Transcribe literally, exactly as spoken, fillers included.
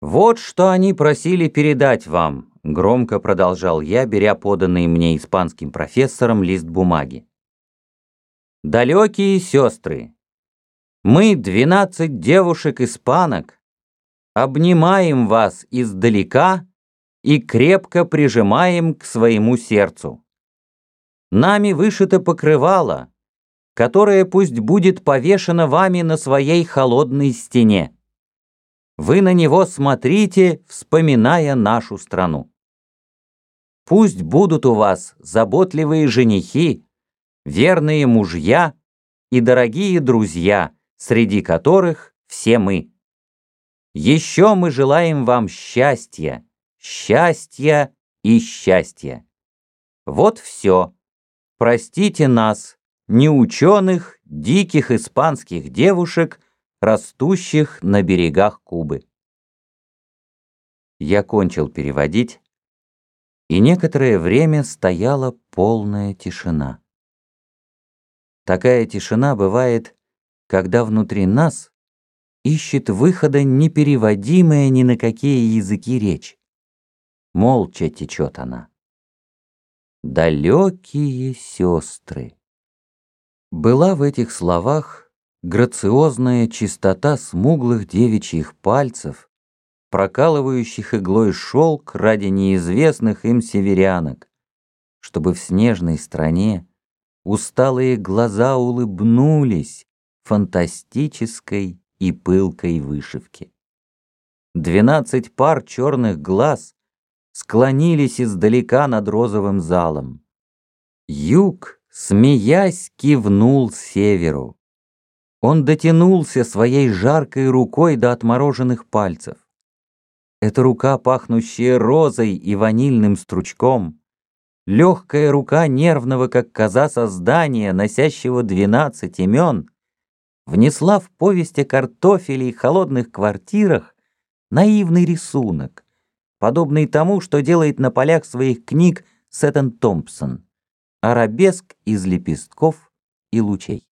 «Вот что они просили передать вам», — громко продолжал я, беря поданный мне испанским профессором лист бумаги. «Далекие сестры, мы, двенадцать девушек-испанок, обнимаем вас издалека и крепко прижимаем к своему сердцу. Нами вышито покрывало, которое пусть будет повешено вами на своей холодной стене. Вы на него смотрите, вспоминая нашу страну. Пусть будут у вас заботливые женихи, верные мужья и дорогие друзья, среди которых все мы. Еще мы желаем вам счастья, счастья и счастья. Вот все. Простите нас, неученых, диких испанских девушек, растущих на берегах Кубы». Я кончил переводить, и некоторое время стояла полная тишина. Такая тишина бывает, когда внутри нас ищет выхода непереводимая ни на какие языки речь. Молча течет она. «Далекие сестры». Была в этих словах грациозная чистота смуглых девичьих пальцев, прокалывающих иглой шелк ради неизвестных им северянок, чтобы в снежной стране усталые глаза улыбнулись фантастической и пылкой вышивке. Двенадцать пар черных глаз склонились издалека над розовым залом. Юг, смеясь, кивнул северу. Он дотянулся своей жаркой рукой до отмороженных пальцев. Эта рука, пахнущая розой и ванильным стручком, легкая рука нервного, как коза, создания, носящего двенадцать имен, внесла в повесть о картофеле и холодных квартирах наивный рисунок, подобный тому, что делает на полях своих книг Сеттон Томпсон, арабеск из лепестков и лучей.